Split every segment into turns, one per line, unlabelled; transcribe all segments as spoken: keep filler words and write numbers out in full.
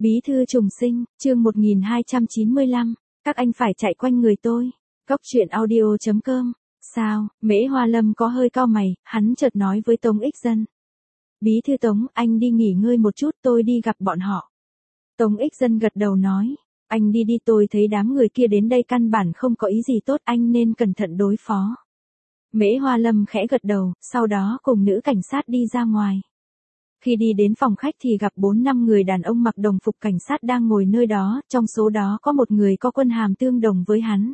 Bí thư trùng sinh, chương một nghìn hai trăm chín mươi lăm, các anh phải chạy quanh người tôi. Cóc truyện audio chấm com. Sao, Mễ Hoa Lâm có hơi cau mày, hắn chợt nói với Tống Ích Dân. Bí thư Tống, anh đi nghỉ ngơi một chút, tôi đi gặp bọn họ. Tống Ích Dân gật đầu nói, anh đi đi, tôi thấy đám người kia đến đây căn bản không có ý gì tốt, anh nên cẩn thận đối phó. Mễ Hoa Lâm khẽ gật đầu, sau đó cùng nữ cảnh sát đi ra ngoài. Khi đi đến phòng khách thì gặp bốn năm người đàn ông mặc đồng phục cảnh sát đang ngồi nơi đó, trong số đó có một người có quân hàm tương đồng với hắn.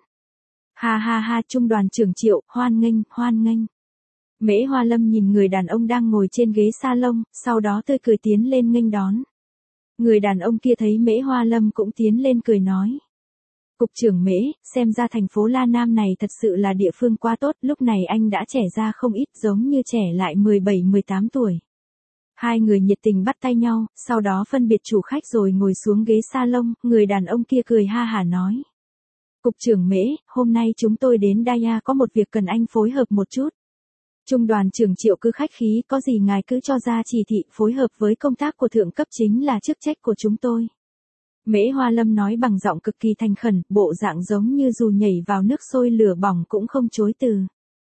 Ha ha ha, Trung đoàn trưởng Triệu, hoan nghênh, hoan nghênh. Mễ Hoa Lâm nhìn người đàn ông đang ngồi trên ghế salon, sau đó tươi cười tiến lên nghênh đón. Người đàn ông kia thấy Mễ Hoa Lâm cũng tiến lên cười nói. Cục trưởng Mễ, xem ra thành phố La Nam này thật sự là địa phương quá tốt, lúc này anh đã trẻ ra không ít, giống như trẻ lại mười bảy mười tám tuổi. Hai người nhiệt tình bắt tay nhau, sau đó phân biệt chủ khách rồi ngồi xuống ghế salon, người đàn ông kia cười ha hả nói. Cục trưởng Mễ, hôm nay chúng tôi đến Daya có một việc cần anh phối hợp một chút. Trung đoàn trưởng Triệu cứ khách khí, có gì ngài cứ cho ra chỉ thị, phối hợp với công tác của thượng cấp chính là chức trách của chúng tôi. Mễ Hoa Lâm nói bằng giọng cực kỳ thành khẩn, bộ dạng giống như dù nhảy vào nước sôi lửa bỏng cũng không chối từ.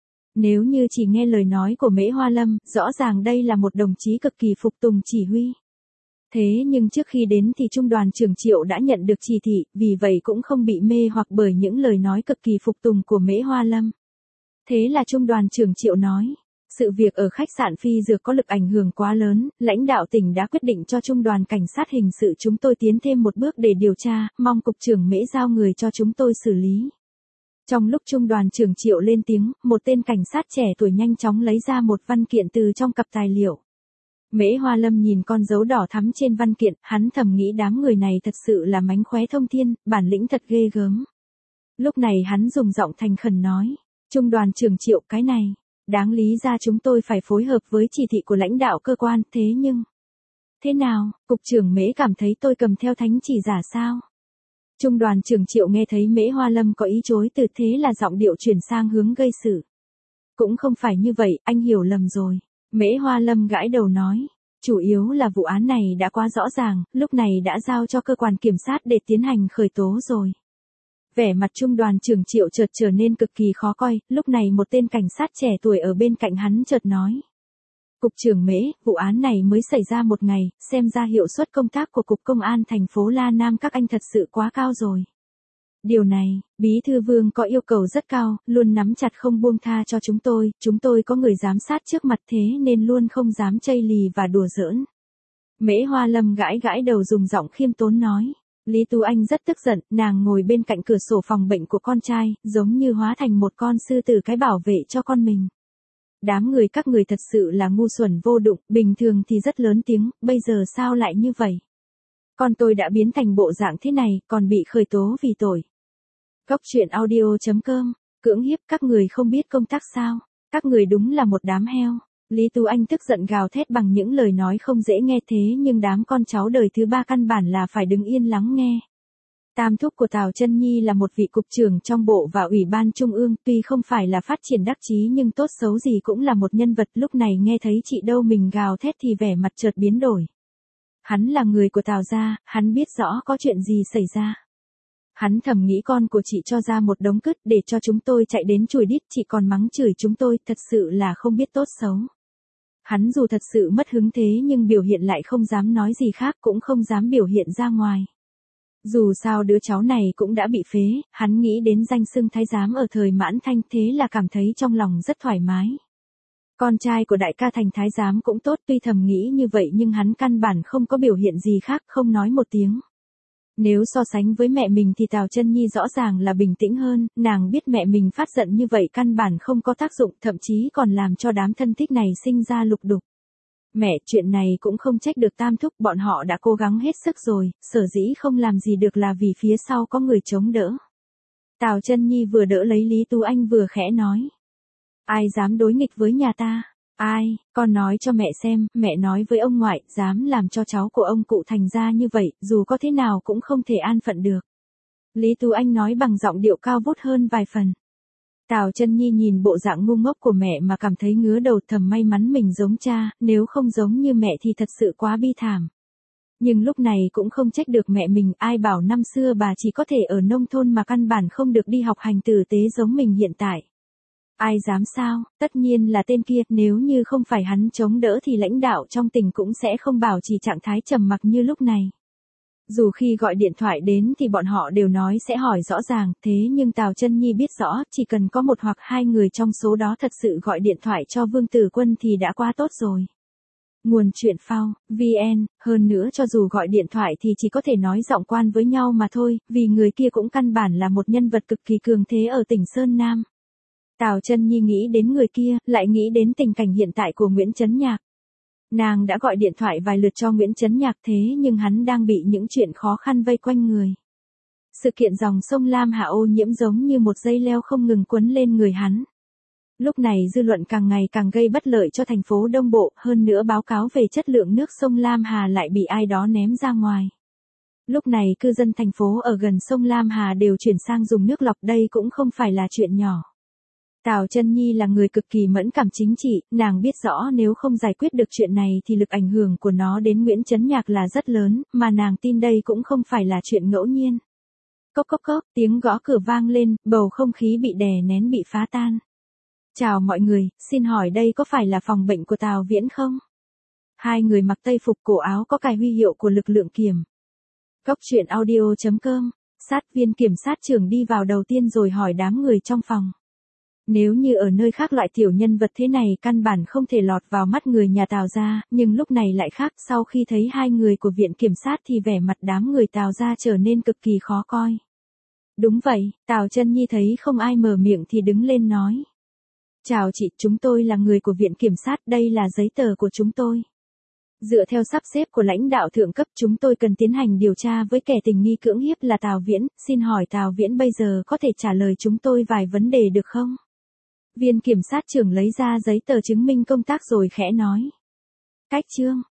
Nếu như chỉ nghe lời nói của Mễ Hoa Lâm, rõ ràng đây là một đồng chí cực kỳ phục tùng chỉ huy. Thế nhưng trước khi đến thì Trung đoàn trưởng Triệu đã nhận được chỉ thị, vì vậy cũng không bị mê hoặc bởi những lời nói cực kỳ phục tùng của Mễ Hoa Lâm. Thế là Trung đoàn trưởng Triệu nói, sự việc ở khách sạn Phi Dược có lực ảnh hưởng quá lớn, lãnh đạo tỉnh đã quyết định cho Trung đoàn cảnh sát hình sự chúng tôi tiến thêm một bước để điều tra, mong cục trưởng Mễ giao người cho chúng tôi xử lý. Trong lúc Trung đoàn trưởng Triệu lên tiếng, một tên cảnh sát trẻ tuổi nhanh chóng lấy ra một văn kiện từ trong cặp tài liệu. Mễ Hoa Lâm nhìn con dấu đỏ thắm trên văn kiện, hắn thầm nghĩ đám người này thật sự là mánh khóe thông thiên, bản lĩnh thật ghê gớm. Lúc này hắn dùng giọng thành khẩn nói, Trung đoàn trưởng Triệu, cái này, đáng lý ra chúng tôi phải phối hợp với chỉ thị của lãnh đạo cơ quan, thế nhưng... Thế nào, cục trưởng Mễ cảm thấy tôi cầm theo thánh chỉ giả sao? Trung đoàn trưởng Triệu nghe thấy Mễ Hoa Lâm có ý chối từ, thế là giọng điệu chuyển sang hướng gây sự. Cũng không phải như vậy, anh hiểu lầm rồi. Mễ Hoa Lâm gãi đầu nói, chủ yếu là vụ án này đã quá rõ ràng, lúc này đã giao cho cơ quan kiểm sát để tiến hành khởi tố rồi. Vẻ mặt Trung đoàn trưởng Triệu chợt trở nên cực kỳ khó coi, lúc này một tên cảnh sát trẻ tuổi ở bên cạnh hắn chợt nói. Cục trưởng Mễ, vụ án này mới xảy ra một ngày, xem ra hiệu suất công tác của Cục Công an thành phố La Nam các anh thật sự quá cao rồi. Điều này, Bí thư Vương có yêu cầu rất cao, luôn nắm chặt không buông tha cho chúng tôi, chúng tôi có người giám sát trước mặt thế nên luôn không dám chây lì và đùa giỡn. Mễ Hoa Lâm gãi gãi đầu dùng giọng khiêm tốn nói. Lý Tú Anh rất tức giận, nàng ngồi bên cạnh cửa sổ phòng bệnh của con trai, giống như hóa thành một con sư tử cái bảo vệ cho con mình. Đám người các người thật sự là ngu xuẩn vô dụng, bình thường thì rất lớn tiếng, bây giờ sao lại như vậy? Con tôi đã biến thành bộ dạng thế này, còn bị khởi tố vì tội. Cóc truyện audio chấm com, cưỡng hiếp các người không biết công tác sao? Các người đúng là một đám heo. Lý Tú Anh tức giận gào thét bằng những lời nói không dễ nghe thế nhưng đám con cháu đời thứ ba căn bản là phải đứng yên lắng nghe. Tam thúc của Tào Chân Nhi là một vị cục trưởng trong bộ và ủy ban trung ương, tuy không phải là phát triển đắc chí nhưng tốt xấu gì cũng là một nhân vật, lúc này nghe thấy chị dâu mình gào thét thì vẻ mặt chợt biến đổi. Hắn là người của Tào gia, hắn biết rõ có chuyện gì xảy ra. Hắn thầm nghĩ con của chị cho ra một đống cứt để cho chúng tôi chạy đến chùi đít, chị còn mắng chửi chúng tôi, thật sự là không biết tốt xấu. Hắn dù thật sự mất hứng thế nhưng biểu hiện lại không dám nói gì khác, cũng không dám biểu hiện ra ngoài. Dù sao đứa cháu này cũng đã bị phế, hắn nghĩ đến danh xưng thái giám ở thời Mãn Thanh, thế là cảm thấy trong lòng rất thoải mái. Con trai của đại ca thành thái giám cũng tốt, tuy thầm nghĩ như vậy nhưng hắn căn bản không có biểu hiện gì khác, không nói một tiếng. Nếu so sánh với mẹ mình thì Tào Chân Nhi rõ ràng là bình tĩnh hơn, nàng biết mẹ mình phát giận như vậy căn bản không có tác dụng, thậm chí còn làm cho đám thân thích này sinh ra lục đục. Mẹ, chuyện này cũng không trách được tam thúc, bọn họ đã cố gắng hết sức rồi, sở dĩ không làm gì được là vì phía sau có người chống đỡ. Tào Chân Nhi vừa đỡ lấy Lý Tú Anh vừa khẽ nói. Ai dám đối nghịch với nhà ta? Ai, con nói cho mẹ xem, mẹ nói với ông ngoại, dám làm cho cháu của ông cụ thành ra như vậy, dù có thế nào cũng không thể an phận được. Lý Tú Anh nói bằng giọng điệu cao vút hơn vài phần. Tào Chân Nhi nhìn bộ dạng ngu ngốc của mẹ mà cảm thấy ngứa đầu, thầm may mắn mình giống cha, nếu không giống như mẹ thì thật sự quá bi thảm. Nhưng lúc này cũng không trách được mẹ mình, ai bảo năm xưa bà chỉ có thể ở nông thôn mà căn bản không được đi học hành tử tế giống mình hiện tại. Ai dám sao, tất nhiên là tên kia, nếu như không phải hắn chống đỡ thì lãnh đạo trong tỉnh cũng sẽ không bảo trì trạng thái trầm mặc như lúc này. Dù khi gọi điện thoại đến thì bọn họ đều nói sẽ hỏi rõ ràng, thế nhưng Tào Chân Nhi biết rõ, chỉ cần có một hoặc hai người trong số đó thật sự gọi điện thoại cho Vương Tử Quân thì đã quá tốt rồi. Nguồn chuyện phao, vê en, hơn nữa cho dù gọi điện thoại thì chỉ có thể nói giọng quan với nhau mà thôi, vì người kia cũng căn bản là một nhân vật cực kỳ cường thế ở tỉnh Sơn Nam. Tào Chân Nhi nghĩ đến người kia, lại nghĩ đến tình cảnh hiện tại của Nguyễn Chấn Nhạc. Nàng đã gọi điện thoại vài lượt cho Nguyễn Chấn Nhạc thế nhưng hắn đang bị những chuyện khó khăn vây quanh người. Sự kiện dòng sông Lam Hà ô nhiễm giống như một dây leo không ngừng quấn lên người hắn. Lúc này dư luận càng ngày càng gây bất lợi cho thành phố Đông Bộ, hơn nữa báo cáo về chất lượng nước sông Lam Hà lại bị ai đó ném ra ngoài. Lúc này cư dân thành phố ở gần sông Lam Hà đều chuyển sang dùng nước lọc, đây cũng không phải là chuyện nhỏ. Tào Chân Nhi là người cực kỳ mẫn cảm chính trị, nàng biết rõ nếu không giải quyết được chuyện này thì lực ảnh hưởng của nó đến Nguyễn Chấn Nhạc là rất lớn, mà nàng tin đây cũng không phải là chuyện ngẫu nhiên. Cốc cốc cốc, tiếng gõ cửa vang lên, bầu không khí bị đè nén bị phá tan. Chào mọi người, xin hỏi đây có phải là phòng bệnh của Tào Viễn không? Hai người mặc tây phục cổ áo có cài huy hiệu của lực lượng kiểm. Cốc truyện audio chấm com, sát viên kiểm sát trưởng đi vào đầu tiên rồi hỏi đám người trong phòng. Nếu như ở nơi khác loại tiểu nhân vật thế này căn bản không thể lọt vào mắt người nhà Tào gia, nhưng lúc này lại khác, sau khi thấy hai người của viện kiểm sát thì vẻ mặt đám người Tào gia trở nên cực kỳ khó coi. Đúng vậy, Tào Chân Nhi thấy không ai mở miệng thì đứng lên nói. Chào chị, chúng tôi là người của viện kiểm sát, đây là giấy tờ của chúng tôi. Dựa theo sắp xếp của lãnh đạo thượng cấp chúng tôi cần tiến hành điều tra với kẻ tình nghi cưỡng hiếp là Tào Viễn, xin hỏi Tào Viễn bây giờ có thể trả lời chúng tôi vài vấn đề được không? Viên kiểm sát trưởng lấy ra giấy tờ chứng minh công tác rồi khẽ nói. Cách chương,